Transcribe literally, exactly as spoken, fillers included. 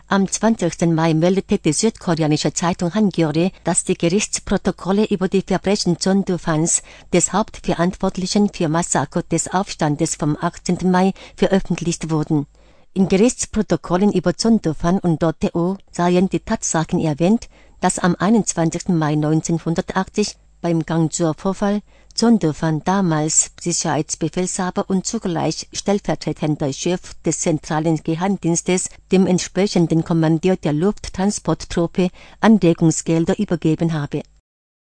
Am zwanzigsten Mai meldete die südkoreanische Zeitung Hankyoreh, dass die Gerichtsprotokolle über die Verbrechen Chon Do-fans, des Hauptverantwortlichen für Massaker des Aufstandes vom achtzehnten Mai, veröffentlicht wurden. In Gerichtsprotokollen über Chon Do-fan und Do Tae-oh seien die Tatsachen erwähnt, dass am einundzwanzigsten Mai neunzehnhundertachtzig beim Gangsuor-Vorfall Chon Do-fan, damals Sicherheitsbefehlshaber und zugleich stellvertretender Chef des zentralen Geheimdienstes, dem entsprechenden Kommandeur der Lufttransporttruppe Anregungsgelder übergeben habe